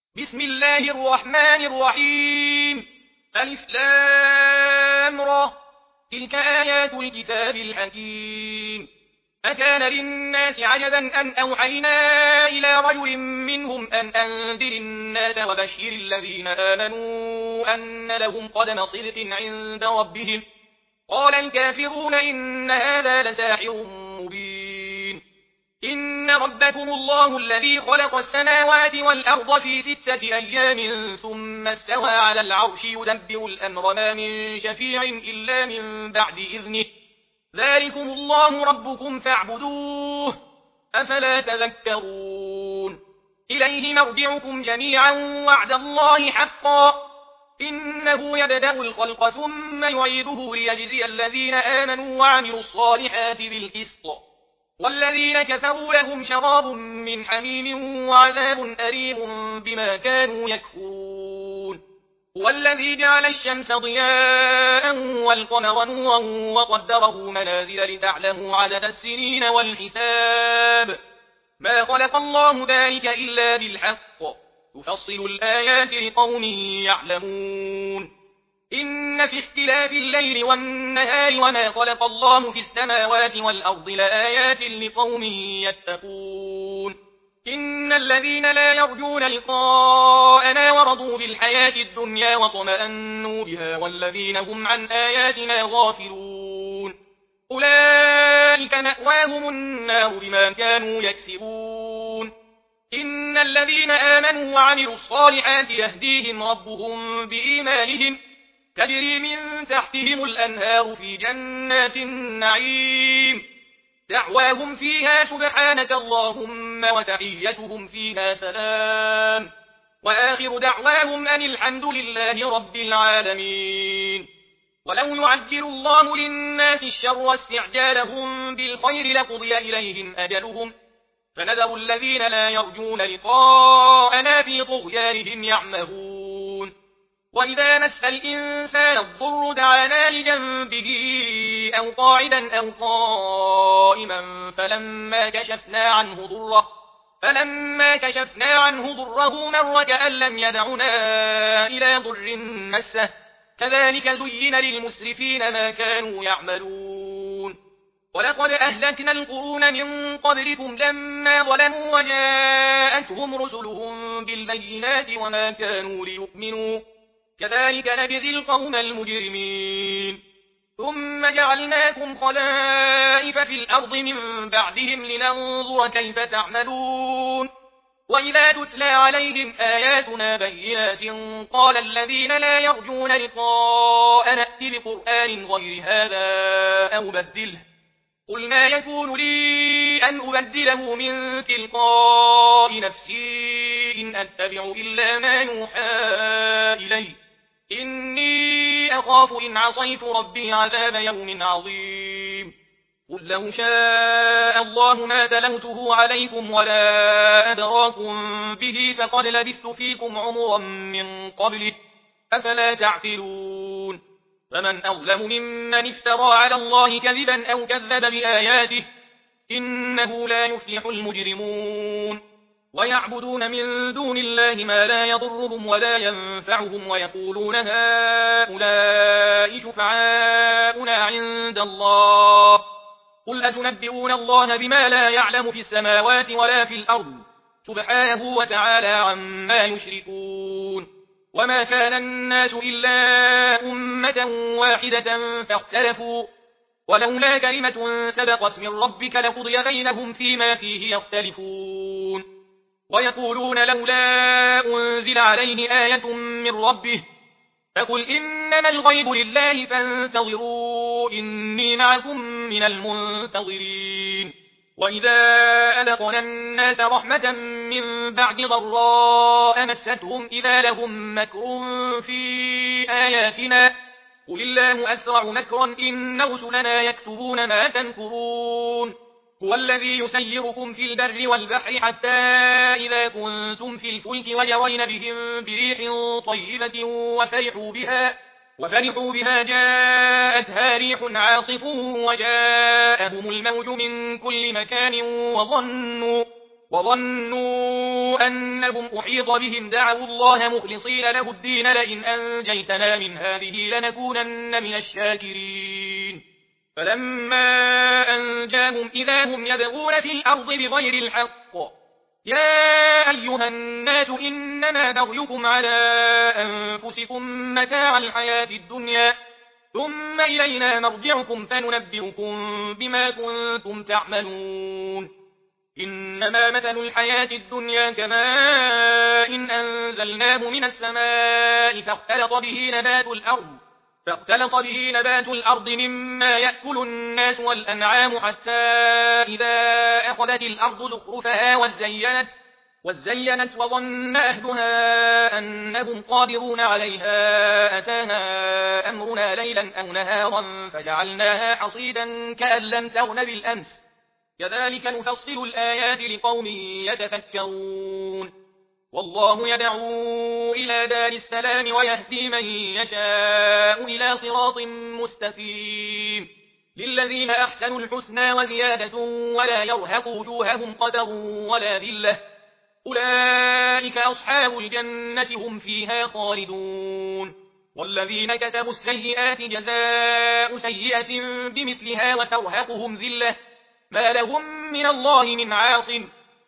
بسم الله الرحمن الرحيم. ألف لام را. تلك آيات الكتاب الحكيم. أكان للناس عجبا أن أوحينا إلى رجل منهم أن أنذر الناس وبشر الذين آمنوا أن لهم قدم صدق عند ربهم. قال الكافرون إن هذا لساحر مبين. إن ربكم الله الذي خلق السماوات والأرض في 6 أيام ثم استوى على العرش يدبر الأمر ما من شفيع إلا من بعد إذنه. ذلكم الله ربكم فاعبدوه أفلا تذكرون. إليه مرجعكم جميعا وعد الله حقا. إنه يبدأ الخلق ثم يعيده ليجزي الذين آمنوا وعملوا الصالحات بالقسط، والذين كفروا لهم شراب من حميم وعذاب أليم بما كانوا يكفرون. والذي جعل الشمس ضياء والقمر نورا وقدره منازل لتعلموا عدد السنين والحساب. ما خلق الله ذلك إلا بالحق يفصل الآيات لقوم يعلمون. إن في اختلاف الليل والنهار وما خلق الله في السماوات والأرض لآيات لقوم يتقون. إن الذين لا يرجون لقاءنا ورضوا بالحياة الدنيا واطمأنوا بها والذين هم عن آياتنا غافلون أولئك مأواهم النار بما كانوا يكسبون. إن الذين آمنوا وعملوا الصالحات يهديهم ربهم بإيمانهم تجري من تحتهم الأنهار في جنات النعيم دعواهم فيها سبحانك اللهم وتحيتهم فيها سلام وآخر دعواهم أن الحمد لله رب العالمين. ولو يعجل الله للناس الشر استعجالهم بالخير لقضي إليهم أجلهم فنذر الذين لا يرجون لقاءنا في طغيانهم يعمهون. وإذا مس الإنسان الضر دعانا لجنبه أو قاعدا أو قائما فلما كشفنا عنه ضره مر كأن لم يدعنا إلى ضر مسه كذلك زين للمسرفين ما كانوا يعملون. ولقد أهلكنا القرون من قبلكم لما ظلموا وجاءتهم رسلهم بالبينات وما كانوا ليؤمنوا كذلك نجزي القوم المجرمين. ثم جعلناكم خلائف في الأرض من بعدهم لننظر كيف تعملون. وإذا تتلى عليهم آياتنا بينات قال الذين لا يرجون لقاء نأتي بقرآن غير هذا أو بدله قل ما يكون لي أن أبدله من تلقاء نفسي إن أتبع إلا ما يوحى إلي إني أخاف إن عصيت ربي عذاب يوم عظيم. قل لو شاء الله ما تلوته عليكم ولا أدراكم به فقد لبثت فيكم عمرا من قبله أفلا تعقلون. فمن أظلم ممن افترى على الله كذبا أو كذب بآياته إنه لا يفلح المجرمون. ويعبدون من دون الله ما لا يضرهم ولا ينفعهم ويقولون هؤلاء شفعاؤنا عند الله قل أتنبئون الله بما لا يعلم في السماوات ولا في الأرض سبحانه وتعالى عما يشركون. وما كان الناس إلا أمة واحدة فاختلفوا ولولا كلمة سبقت من ربك لقضي بينهم فيما فيه يختلفون. ويقولون لولا أنزل عليه آية من ربه فقل إنما الغيب لله فانتظروا إني معكم من المنتظرين. وإذا أذقنا الناس رحمة من بعد ضراء مستهم إذا لهم مكر في آياتنا قل الله أسرع مكرا إن رسلنا يكتبون ما تمكرون. هو الذي يسيركم في البر والبحر حتى إذا كنتم في الفلك وجرين بهم بريح طيبة وفرحوا بها جاءتها ريح عاصف وجاءهم الموج من كل مكان وظنوا أنهم أحيط بهم دعوا الله مخلصين له الدين لئن أنجيتنا من هذه لنكونن من الشاكرين فلما أنجاهم إذا هم يبغون في الأرض بغير الحق يا أيها الناس إنما بغيكم على أنفسكم متاع الحياة الدنيا ثم إلينا مرجعكم فننبئكم بما كنتم تعملون إنما مثل الحياة الدنيا كماء إن أنزلناه من السماء فاختلط به نبات الأرض مما يأكل الناس والأنعام حتى إذا أخذت الأرض زخرفها وزينت وظن أهلها أنهم قادرون عليها أتاها أمرنا ليلا أو نهارا فجعلناها حصيدا كأن لم تغن بالأمس كذلك نفصل الآيات لقوم يتفكرون والله يدعو إلى دار السلام ويهدي من يشاء إلى صراط مستقيم للذين أحسنوا الحسنى وزيادة ولا يرهق وجوههم قدر ولا ذلة أولئك أصحاب الجنة هم فيها خالدون والذين كسبوا السيئات جزاء سيئة بمثلها وترهقهم ذلة ما لهم من الله من عاصم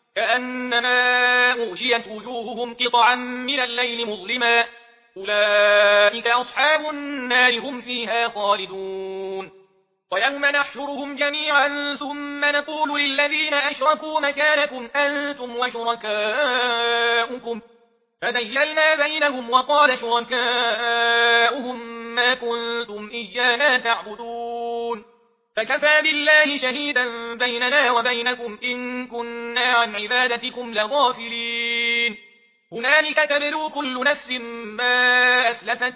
كأنما أغشيت وجوههم قطعا من الليل مظلما أولئك أصحاب النار هم فيها خالدون ويوم نحشرهم جميعا ثم نقول للذين أشركوا مكانكم أنتم وشركاؤكم فزيلنا بينهم وقال شركاؤهم ما كنتم إيانا تعبدون فكفى بالله شهيدا بيننا وبينكم إن كنا عن عبادتكم لغافلين هنالك تبلو كل نفس ما أسلفت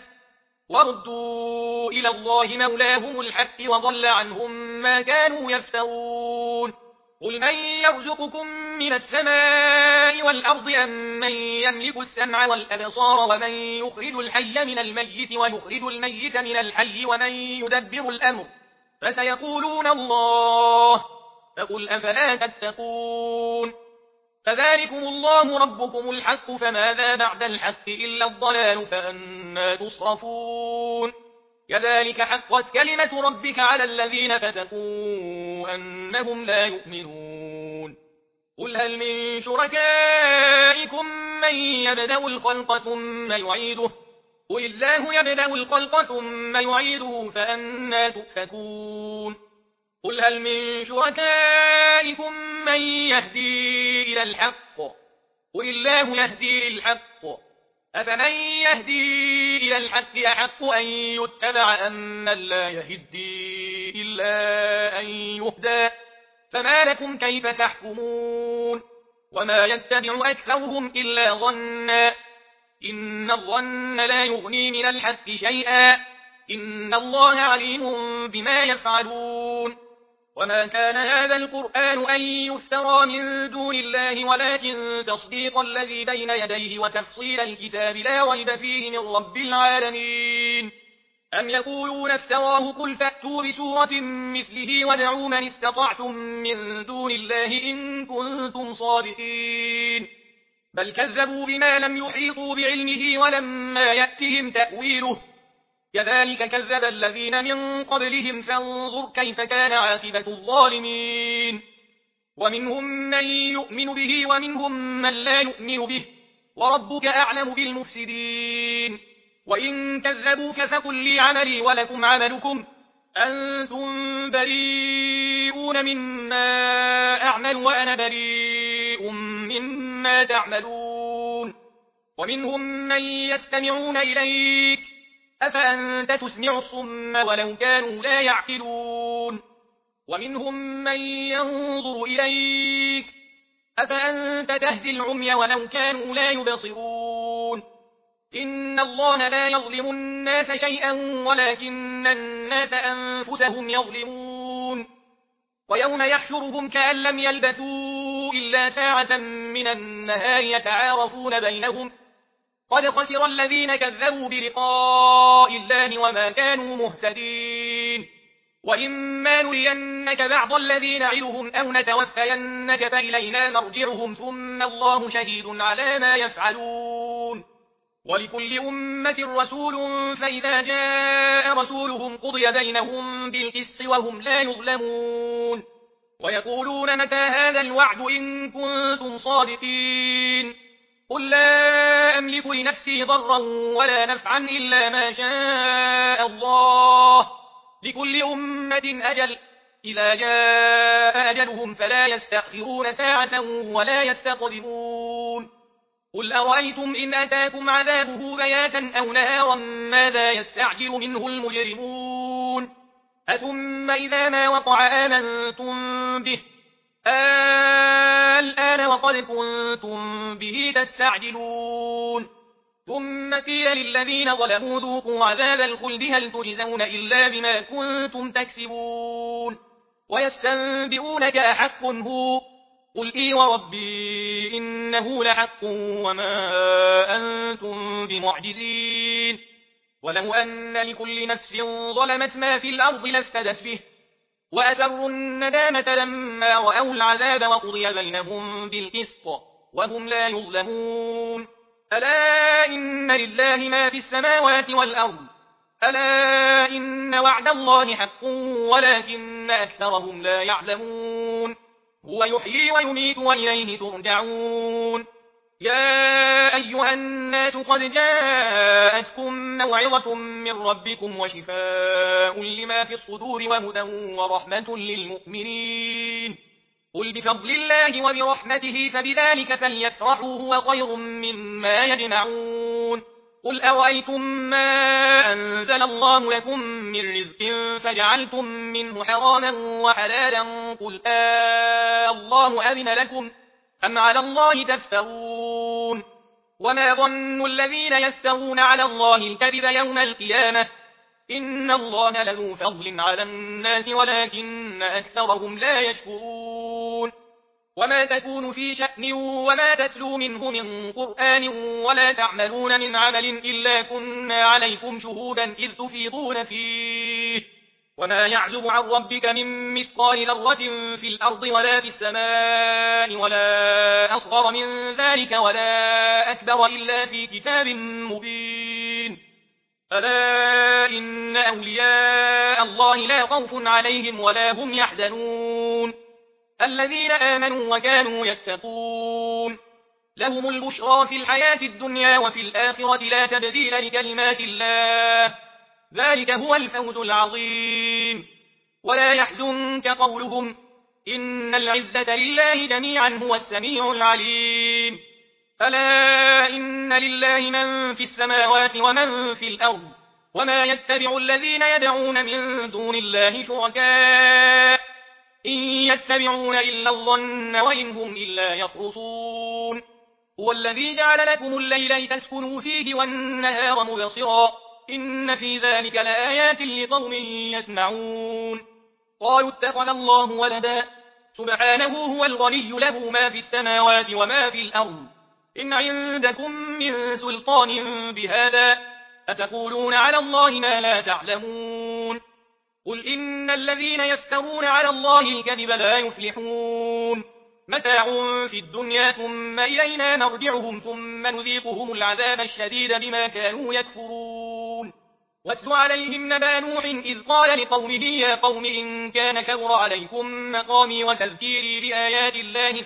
وردوا إلى الله مولاهم الحق وضل عنهم ما كانوا يفترون قل من يرزقكم من السماء والأرض أم من يملك السمع والأبصار ومن يخرج الحي من الميت ويخرج الميت من الحي ومن يدبر الأمر فسيقولون الله فقل أفلا تتقون فذلكم الله ربكم الحق فماذا بعد الحق إلا الضلال فأنا تصرفون كذلك حقت كلمة ربك على الذين فسقوا أنهم لا يؤمنون قل هل من شركائكم من يبدأ الخلق ثم يعيده قل الله يبدأ الخلق ثم يعيده فأنا تؤفكون قل هل من شركائكم من يهدي إلى الحق قل الله يهدي للحق أفمن يهدي إلى الحق أحق أن يتبع أمن لا يهدي إلا أن يهدى فما لكم كيف تحكمون وما يتبع أكثرهم إلا ظنا إن الظن لا يغني من الحق شيئا إن الله عليم بما يفعلون وما كان هذا القرآن أن يفترى من دون الله ولكن تصديق الذي بين يديه وتفصيل الكتاب لا ريب فيه من رب العالمين أم يقولون افتراه قل فأتوا بسورة مثله وادعوا من استطعتم من دون الله إن كنتم صادقين بل كذبوا بما لم يحيطوا بعلمه ولما يأتهم تأويله كذلك كذب الذين من قبلهم فانظر كيف كان عاقبة الظالمين ومنهم من يؤمن به ومنهم من لا يؤمن به وربك أعلم بالمفسدين وإن كذبوك فقل لي عملي ولكم عملكم أنتم بريئون مما أعمل وأنا بريء مما تعملون ومنهم من يستمعون إليك أفأنت تسمع الصم ولو كانوا لا يعقلون ومنهم من ينظر إليك أفأنت تهدي العمي ولو كانوا لا يبصرون إن الله لا يظلم الناس شيئا ولكن الناس أنفسهم يظلمون ويوم يحشرهم كأن لم يلبثوا إلا ساعة من النهار يتعارفون بينهم قد خسر الذين كذبوا بلقاء الله وما كانوا مهتدين وإما نرينك بعض الذي نعدهم أو نتوفينك فإلينا مرجعهم ثم الله شهيد على ما يفعلون ولكل أمة رسول فإذا جاء رسولهم قضي بينهم بالقسط وهم لا يظلمون ويقولون متى هذا الوعد إن كنتم صادقين قل لا أملك لنفسي ضرا ولا نفعا إلا ما شاء الله لكل أمة أجل إذا جاء أجلهم فلا يستأخرون ساعة ولا يستقدمون قل أرأيتم إن أتاكم عذابه بياتا أو نهارا ماذا يستعجل منه المجرمون أثم إذا ما وقع آمنتم به الآن وقد كنتم به تستعجلون ثم قيل للذين ظلموا ذوقوا عذاب الخلد هل تجزون إلا بما كنتم تكسبون ويستنبئونك أحق هو قل إي وربي إنه لحق وما أنتم بمعجزين ولو أن لكل نفس ظلمت ما في الأرض لافتدت به وأسروا الندامة لما رأوا العذاب وقضي بينهم بالقسط وهم لا يظلمون ألا إن لله ما في السماوات والأرض ألا إن وعد الله حق ولكن أكثرهم لا يعلمون هو يحيي ويميت وإليه ترجعون يا أيها الناس قد جاءتكم موعظة من ربكم وشفاء لما في الصدور وهدى ورحمة للمؤمنين قل بفضل الله وبرحمته فبذلك فليفرحوا هو خير مما يجمعون قل أرأيتم ما أنزل الله لكم من رزق فجعلتم منه حراما وحلالا قل الله أذن لكم أم على الله تفترون وما ظن الذين يفترون على الله الكذب يوم القيامة إن الله لذو فضل على الناس ولكن أكثرهم لا يشكرون وما تكون في شأن وما تتلو منه من قرآن ولا تعملون من عمل إلا كنا عليكم شهودا إذ تفيضون فيه وما يعزب عن ربك من مثقال ذرة في الأرض ولا في السماء ولا أصغر من ذلك ولا أكبر إلا في كتاب مبين ألا إن أولياء الله لا خوف عليهم ولا هم يحزنون الذين آمنوا وكانوا يتقون لهم البشرى في الحياة الدنيا وفي الآخرة لا تبديل لكلمات الله ذلك هو الفوز العظيم ولا يحزنك قولهم إن العزة لله جميعا هو السميع العليم ألا إن لله من في السماوات ومن في الأرض وما يتبع الذين يدعون من دون الله شركاء إن يتبعون إلا الظن وإن هم إلا يخرصون هو الذي جعل لكم الليل لتسكنوا فيه والنهار مبصرا إن في ذلك لآيات لقوم يسمعون قالوا اتخذ الله ولدا سبحانه هو الغني له ما في السماوات وما في الأرض إن عندكم من سلطان بهذا أتقولون على الله ما لا تعلمون قل إن الذين يفترون على الله الكذب لا يفلحون متاع في الدنيا ثم إلينا مرجعهم ثم نذيقهم العذاب الشديد بما كانوا يكفرون واتل عليهم نبأ نوح إذ قال لقومه يا قوم إن كان كبر عليكم مقامي وتذكيري بآيات الله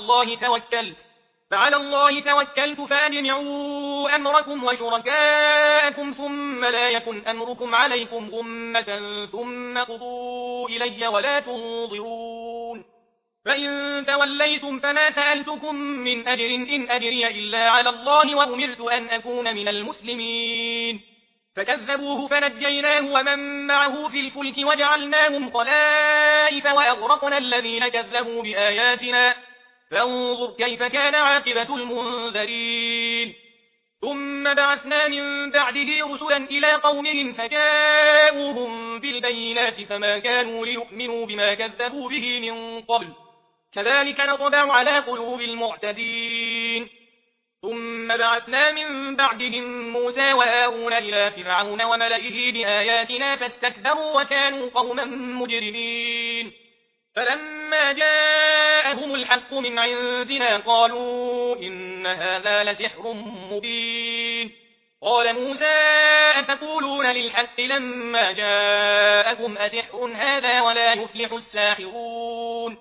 فعلى الله توكلت فأجمعوا أمركم وشركاءكم ثم لا يكن أمركم عليكم غمة ثم قضوا إلي ولا تنظرون فإن توليتم فما سألتكم من أجر إن أجري إلا على الله وأمرت أن أكون من المسلمين فكذبوه فنجيناه ومن معه في الفلك وجعلناهم خلائف وأغرقنا الذين كذبوا بآياتنا فانظر كيف كان عاقبة المنذرين ثم بعثنا من بعده رسلا إلى قومهم فجاءوهم بالبينات فما كانوا ليؤمنوا بما كذبوا به من قبل كذلك نطبع على قلوب المعتدين ثم ثم بعثنا من بعدهم موسى وهارون إلى فرعون وملئه بآياتنا فاستكبروا وكانوا قوما مجرمين فلما جاءهم الحق من عندنا قالوا إن هذا لسحر مبين قال موسى أتقولون للحق لما جاءكم أسحر هذا ولا يفلح الساحرون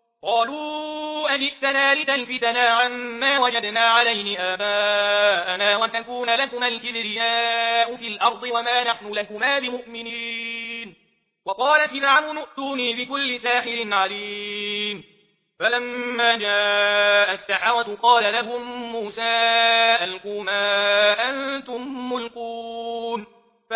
قالوا أجئتنا لتلفتنا عما وجدنا عليه آباءنا وتكون لكما الكبرياء في الأرض وما نحن لكما بمؤمنين وقال فرعون ائتوني بكل ساحر عليم فلما جاء السحرة قال لهم موسى ألقوا ما أنتم ملقون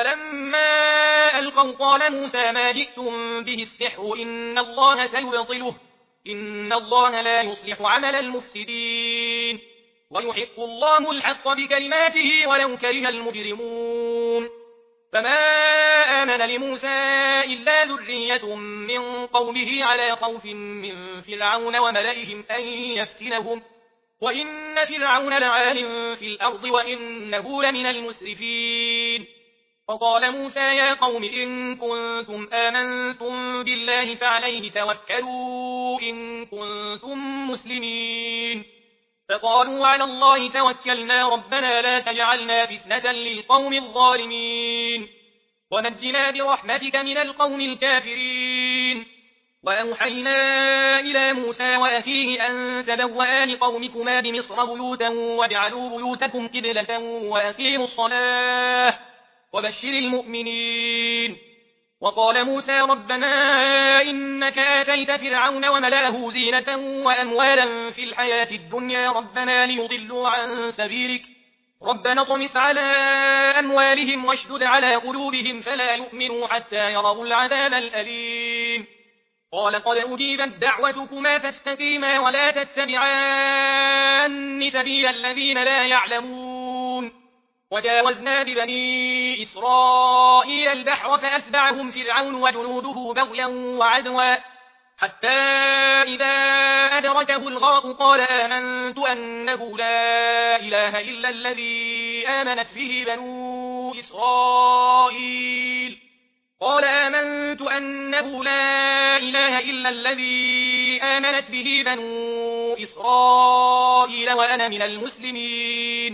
فلما ألقوا قال موسى ما جئتم به السحر إن الله سيبطله إن الله لا يصلح عمل المفسدين ويحق الله الحق بكلماته ولو كره المجرمون فما آمن لموسى إلا ذرية من قومه على خوف من فرعون وملئهم أن يفتنهم وإن فرعون لعال في الأرض وإنه لمن المسرفين فقال موسى يا قوم إن كنتم آمنتم بالله فعليه توكلوا إن كنتم مسلمين فقالوا على الله توكلنا ربنا لا تجعلنا فتنة للقوم الظالمين ونجنا برحمتك من القوم الكافرين وأوحينا إلى موسى وأخيه أن تبوأ لقومكما بمصر بيوتا واجعلوا بيوتكم قبلة وأقيموا الصلاة وبشر المؤمنين وقال موسى ربنا إنك آتيت فرعون وملأه زينة وأموالا في الحياة الدنيا ربنا ليضلوا عن سبيلك ربنا اطمس على أموالهم واشدد على قلوبهم فلا يؤمنوا حتى يروا العذاب الأليم قال قد أجيبت دعوتكما فاستقيما ولا تتبعان سبيل الذين لا يعلمون وجاوزنا ببني إسرائيل البحر فأتبعهم فرعون وجنوده بغيا وعدوا حتى إذا أدركه الغرق قال آمنت أنه لا إله إلا الذي آمنت به بنو إسرائيل قال آمنت أنه لا إله إلا الذي آمنت به بنو إسرائيل وأنا من المسلمين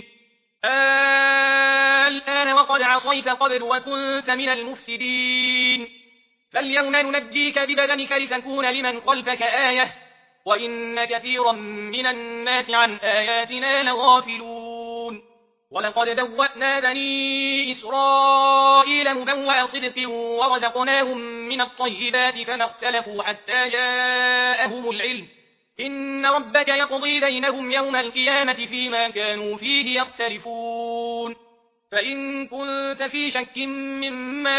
الآن وقد عصيت قبل وكنت من المفسدين فاليوم ننجيك ببدنك لتكون لمن خلفك آية وإن كثيرا من الناس عن آياتنا لغافلون ولقد بوأنا بني إسرائيل مبوأ صدق ورزقناهم من الطيبات فما اختلفوا حتى جاءهم العلم إن ربك يقضي بينهم يوم القيامة فيما كانوا فيه يختلفون فإن كنت في شك مما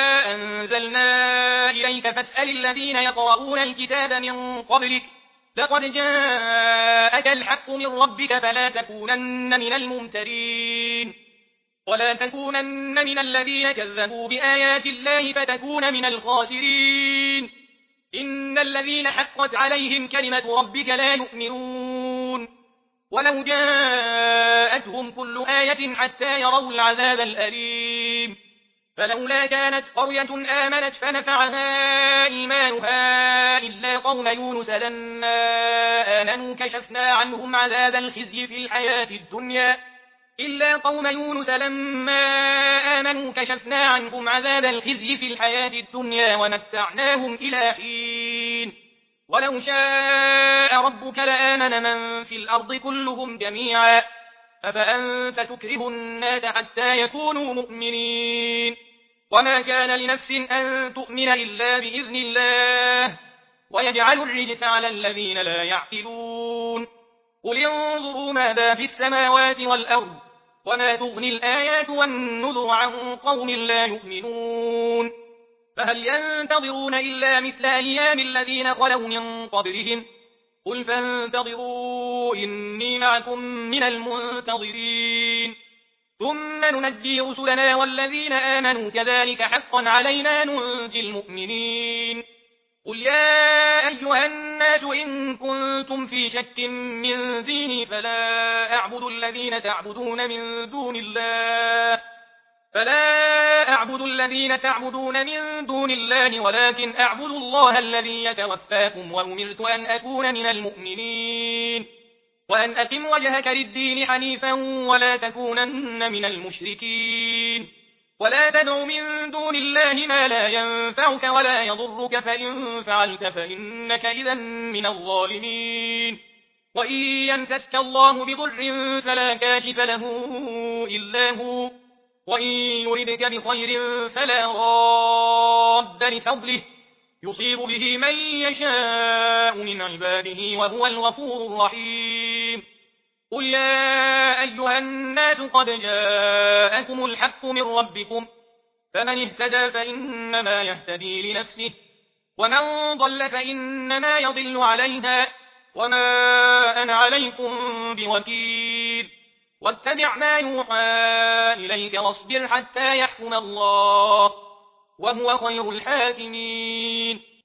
أنزلنا إليك فاسأل الذين يقرؤون الكتاب من قبلك لقد جاءك الحق من ربك فلا تكونن من الممترين ولا تكونن من الذين كذبوا بآيات الله فتكون من الخاسرين إن الذين حقت عليهم كلمة ربك لا يؤمنون ولو جاءتهم كل آية حتى يروا العذاب الأليم فلولا كانت قرية آمنت فنفعها إيمانها إلا قوم يونس لما آمنوا كشفنا عنهم عذاب الخزي في الحياة الدنيا إلا قوم يونس لما آمنوا كشفنا عنهم عذاب الخزي في الحياة الدنيا ومتعناهم إلى حين ولو شاء ربك لآمن من في الأرض كلهم جميعا أفأنت تكره الناس حتى يكونوا مؤمنين وما كان لنفس أن تؤمن إلا بإذن الله ويجعل الرجس على الذين لا يعقلون قل انظروا ماذا في السماوات والأرض وما تغني الآيات والنذر عن قوم لا يؤمنون فهل ينتظرون إلا مثل أيام الذين خلوا من قبلهم قل فانتظروا إني معكم من المنتظرين ثم ننجي رسلنا والذين آمنوا كذلك حقا علينا ننجي المؤمنين قل يا أيها الناس إن كنتم في شك من ديني فلا أعبد الذين تعبدون من دون الله ولكن أعبد الله الذي يتوفاكم وأمرت أن أكون من المؤمنين وأن أقم وجهك للدين حنيفا ولا تكونن من المشركين ولا تدع من دون الله ما لا ينفعك ولا يضرك فإن فعلت فإنك إذا من الظالمين وإن يمسسك الله بضر فلا كاشف له إلا هو وإن يردك بخير فلا راد لفضله يصيب به من يشاء من عباده وهو الغفور الرحيم قل يا أيها الناس قد جاءكم الحق من ربكم فمن اهتدى فإنما يهتدي لنفسه ومن ضل فإنما يضل عليها وما أنا عليكم بوكيل واتبع ما يوحى إليك واصبر حتى يحكم الله وهو خير الحاكمين